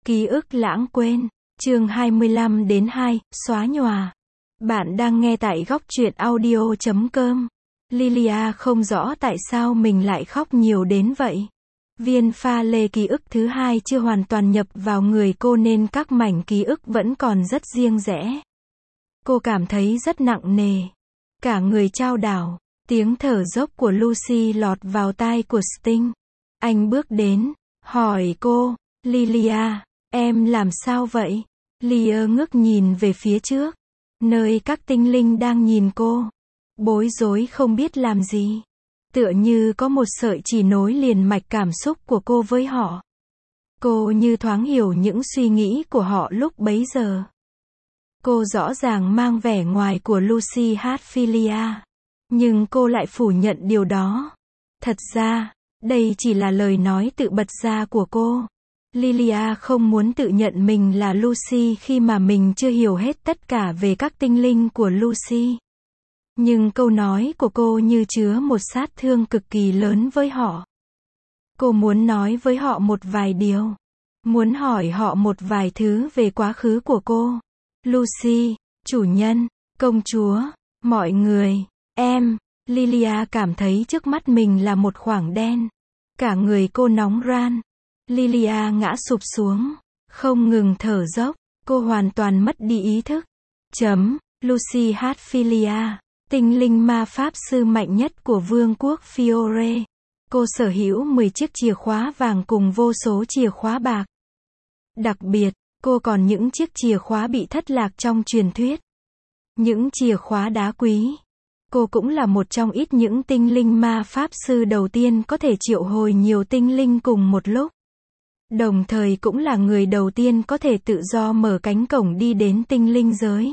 Ký ức lãng quên. Chương 25-2, xóa nhòa. Bạn đang nghe tại góc truyện audio.com. Lilia không rõ tại sao mình lại khóc nhiều đến vậy. Viên pha lê ký ức thứ hai chưa hoàn toàn nhập vào người cô nên các mảnh ký ức vẫn còn rất riêng rẽ. Cô cảm thấy rất nặng nề. Cả người chao đảo. Tiếng thở dốc của Lucy lọt vào tai của Sting. Anh bước đến, hỏi cô, Lilia, em làm sao vậy? Lia ngước nhìn về phía trước, nơi các tinh linh đang nhìn cô. Bối rối không biết làm gì. Tựa như có một sợi chỉ nối liền mạch cảm xúc của cô với họ. Cô như thoáng hiểu những suy nghĩ của họ lúc bấy giờ. Cô rõ ràng mang vẻ ngoài của Lucy Hatfilia. Nhưng cô lại phủ nhận điều đó. Thật ra, đây chỉ là lời nói tự bật ra của cô. Lilia không muốn tự nhận mình là Lucy khi mà mình chưa hiểu hết tất cả về các tinh linh của Lucy. Nhưng câu nói của cô như chứa một sát thương cực kỳ lớn với họ. Cô muốn nói với họ một vài điều. Muốn hỏi họ một vài thứ về quá khứ của cô. Lucy, chủ nhân, công chúa, mọi người, em. Lilia cảm thấy trước mắt mình là một khoảng đen. Cả người cô nóng ran. Lilia ngã sụp xuống, không ngừng thở dốc, cô hoàn toàn mất đi ý thức. Lucy Hatfilia, tinh linh ma pháp sư mạnh nhất của vương quốc Fiore. Cô sở hữu 10 chiếc chìa khóa vàng cùng vô số chìa khóa bạc. Đặc biệt, cô còn những chiếc chìa khóa bị thất lạc trong truyền thuyết. Những chìa khóa đá quý. Cô cũng là một trong ít những tinh linh ma pháp sư đầu tiên có thể triệu hồi nhiều tinh linh cùng một lúc. Đồng thời cũng là người đầu tiên có thể tự do mở cánh cổng đi đến tinh linh giới.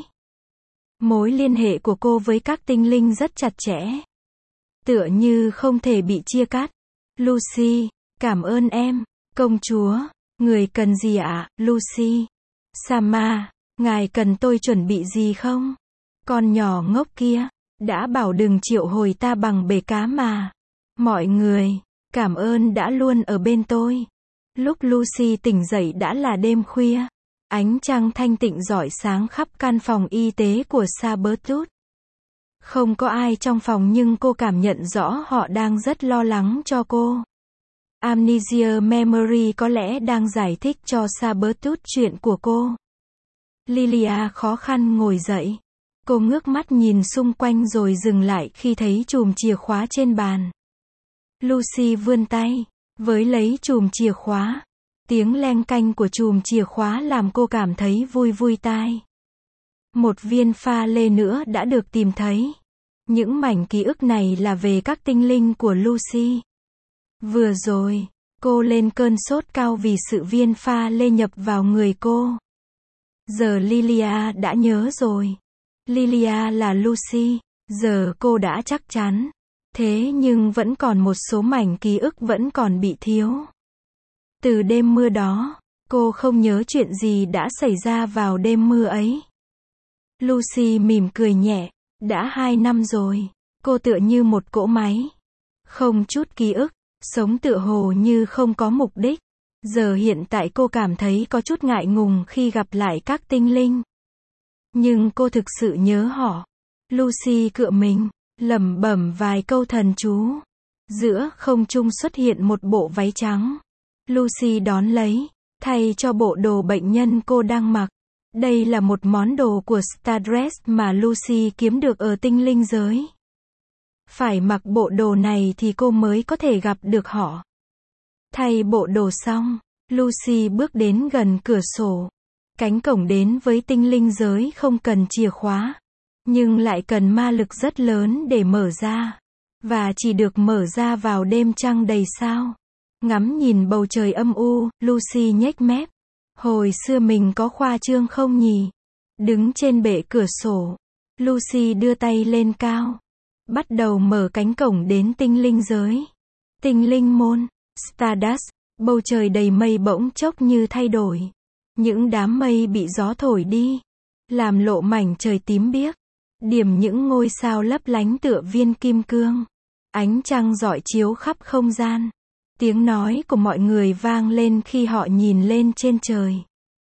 Mối liên hệ của cô với các tinh linh rất chặt chẽ. Tựa như không thể bị chia cắt. Lucy, cảm ơn em. Công chúa, người cần gì ạ, Lucy? Sama, ngài cần tôi chuẩn bị gì không? Con nhỏ ngốc kia, đã bảo đừng triệu hồi ta bằng bể cá mà. Mọi người, cảm ơn đã luôn ở bên tôi. Lúc Lucy tỉnh dậy đã là đêm khuya. Ánh trăng thanh tịnh rọi sáng khắp căn phòng y tế của Sabretooth. Không có ai trong phòng nhưng cô cảm nhận rõ họ đang rất lo lắng cho cô. Amnesia Memory có lẽ đang giải thích cho Sabretooth chuyện của cô. Lilia khó khăn ngồi dậy. Cô ngước mắt nhìn xung quanh rồi dừng lại khi thấy chùm chìa khóa trên bàn. Lucy vươn tay, với lấy chùm chìa khóa. Tiếng leng canh của chùm chìa khóa làm cô cảm thấy vui vui tai. Một viên pha lê nữa đã được tìm thấy. Những mảnh ký ức này là về các tinh linh của Lucy. Vừa rồi, cô lên cơn sốt cao vì sự viên pha lê nhập vào người cô. Giờ Lilia đã nhớ rồi. Lilia là Lucy, giờ cô đã chắc chắn. Thế nhưng vẫn còn một số mảnh ký ức vẫn còn bị thiếu. Từ đêm mưa đó, cô không nhớ chuyện gì đã xảy ra vào đêm mưa ấy. Lucy mỉm cười nhẹ, đã 2 năm rồi, cô tựa như một cỗ máy. Không chút ký ức, sống tựa hồ như không có mục đích. Giờ hiện tại cô cảm thấy có chút ngại ngùng khi gặp lại các tinh linh. Nhưng cô thực sự nhớ họ. Lucy cựa mình, lẩm bẩm vài câu thần chú. Giữa không trung xuất hiện một bộ váy trắng. Lucy đón lấy, thay cho bộ đồ bệnh nhân cô đang mặc. Đây là một món đồ của Stardust mà Lucy kiếm được ở tinh linh giới. Phải mặc bộ đồ này thì cô mới có thể gặp được họ. Thay bộ đồ xong, Lucy bước đến gần cửa sổ. Cánh cổng đến với tinh linh giới không cần chìa khóa, nhưng lại cần ma lực rất lớn để mở ra. Và chỉ được mở ra vào đêm trăng đầy sao. Ngắm nhìn bầu trời âm u, Lucy nhếch mép. Hồi xưa mình có khoa trương không nhỉ? Đứng trên bệ cửa sổ, Lucy đưa tay lên cao. Bắt đầu mở cánh cổng đến tinh linh giới. Tinh linh môn, Stardust, bầu trời đầy mây bỗng chốc như thay đổi. Những đám mây bị gió thổi đi, làm lộ mảnh trời tím biếc. Điểm những ngôi sao lấp lánh tựa viên kim cương. Ánh trăng rọi chiếu khắp không gian. Tiếng nói của mọi người vang lên khi họ nhìn lên trên trời.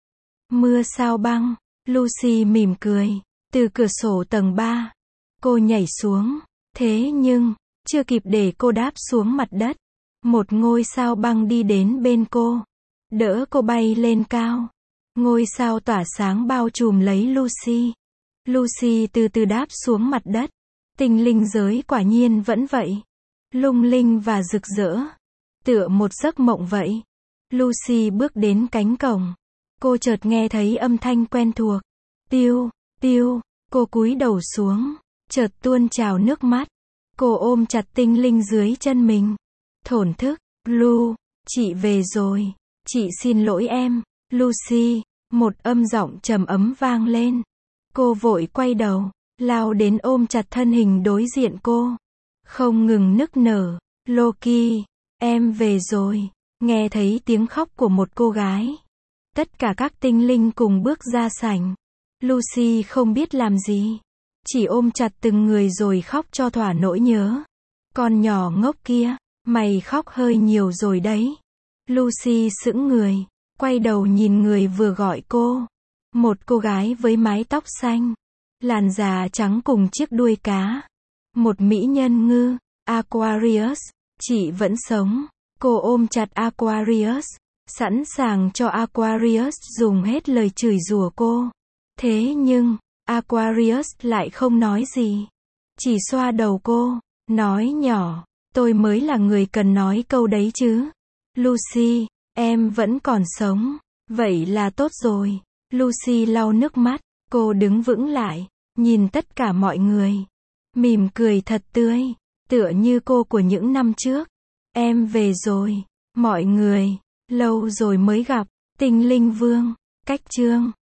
Mưa sao băng, Lucy mỉm cười. Từ cửa sổ tầng 3, cô nhảy xuống. Thế nhưng, chưa kịp để cô đáp xuống mặt đất, một ngôi sao băng đi đến bên cô, đỡ cô bay lên cao. Ngôi sao tỏa sáng bao trùm lấy Lucy. Lucy từ từ đáp xuống mặt đất. Tinh linh giới quả nhiên vẫn vậy, lung linh và rực rỡ, tựa một giấc mộng vậy. Lucy bước đến cánh cổng. Cô chợt nghe thấy âm thanh quen thuộc. Tiêu, tiêu, cô cúi đầu xuống, chợt tuôn trào nước mắt. Cô ôm chặt tinh linh dưới chân mình, thổn thức, Blue, chị về rồi, chị xin lỗi em, Lucy. Một âm giọng trầm ấm vang lên. Cô vội quay đầu, lao đến ôm chặt thân hình đối diện cô, không ngừng nức nở. Loki, em về rồi. Nghe thấy tiếng khóc của một cô gái, tất cả các tinh linh cùng bước ra sảnh. Lucy không biết làm gì, chỉ ôm chặt từng người rồi khóc cho thỏa nỗi nhớ. Con nhỏ ngốc kia, mày khóc hơi nhiều rồi đấy. Lucy sững người, quay đầu nhìn người vừa gọi cô. Một cô gái với mái tóc xanh, làn da trắng cùng chiếc đuôi cá. Một mỹ nhân ngư, Aquarius. Chị vẫn sống. Cô ôm chặt Aquarius, sẵn sàng cho Aquarius dùng hết lời chửi rủa cô. Thế nhưng, Aquarius lại không nói gì, chỉ xoa đầu cô, nói nhỏ, tôi mới là người cần nói câu đấy chứ. Lucy, em vẫn còn sống, vậy là tốt rồi. Lucy lau nước mắt, cô đứng vững lại, nhìn tất cả mọi người, mỉm cười thật tươi, tựa như cô của những năm trước. Em về rồi, mọi người, lâu rồi mới gặp. Tinh linh vương, cách chương